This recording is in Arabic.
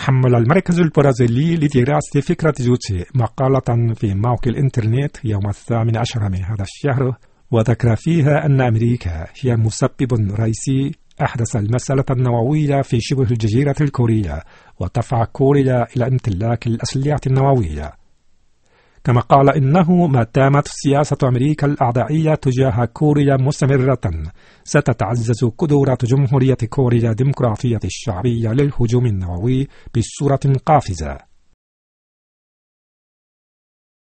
حمل المركز البرازيلي لدراسة فكرة جوتشي مقالة في موقع الإنترنت يوم 18 من هذا الشهر، وذكر فيها أن أمريكا هي مسبب رئيسي أحدث المسألة النووية في شبه الجزيرة الكورية، ودفع كوريا إلى امتلاك الأسلحة النووية. كما قال إنه ما دامت سياسة أمريكا الأعدائية تجاه كوريا مستمرة، ستتعزز قدرات جمهورية كوريا الديمقراطية الشعبية للهجوم النووي بصورة قافزة.